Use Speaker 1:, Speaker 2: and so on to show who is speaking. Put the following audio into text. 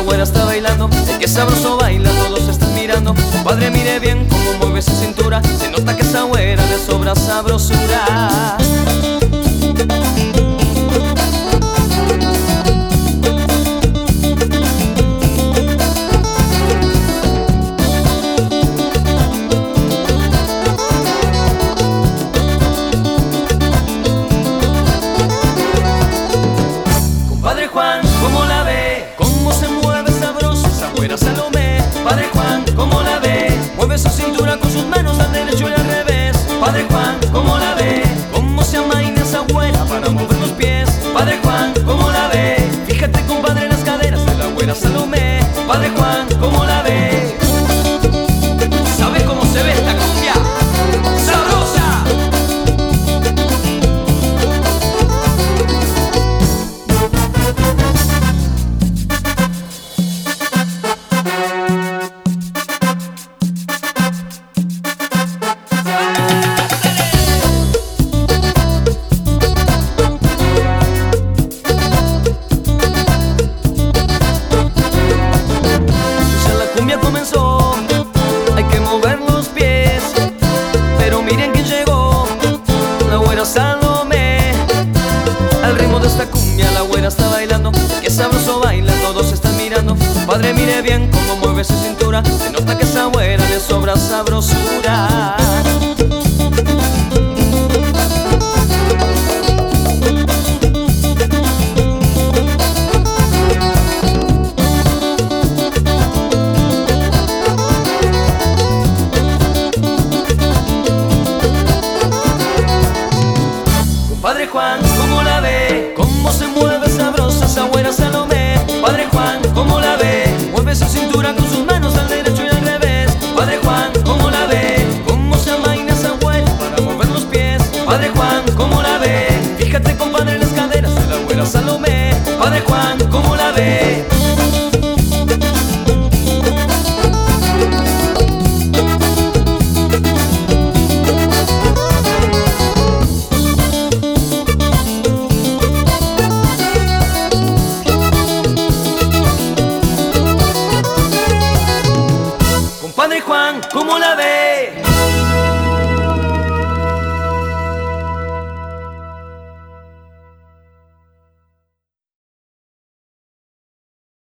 Speaker 1: güera está bailando, qué sabroso baila, todos están mirando. Compadre, mire bien cómo mueve su cintura, se nota que esa güera le sobra sabrosura. Padre Juan, ¿cómo la ve? ¿Cómo se mueve sabroso esa güera Salomé? Padre Juan, ¿cómo la ve? Mueve su cintura con sus manos al derecho y al revés. Padre Juan, ¿cómo la ve? ¿Cómo se amaina esa güera para mover los pies? Padre Juan, ¿cómo la ve? Fíjate, compadre, las caderas de la güera Salomé. Padre Juan, ¿cómo la ve? ¿Sabe cómo se ve esta cumbia? ¡Sabrosa! Comenzó, hay que mover los pies, pero miren quién llegó, la güera Salomé. Al ritmo de esta cumbia la güera está bailando, qué sabroso baila, todos están mirando. Padre, mire bien cómo mueve su cintura, se nota que esa güera le sobra sabrosura. Padre Juan, ¿cómo la ve? ¿Cómo se mueve sabrosa esa güera Salomé? Padre Juan, ¿cómo la ve? Mueve su cintura con sus manos al derecho y al revés. Padre Juan, ¿cómo la ve? ¿Cómo se amaina esa güera para mover los pies? Padre Juan, ¿cómo la ve? Fíjate, compadre, las caderas de la güera Salomé. Padre Juan, ¿cómo la ve? Padre Juan, ¿cómo la ve?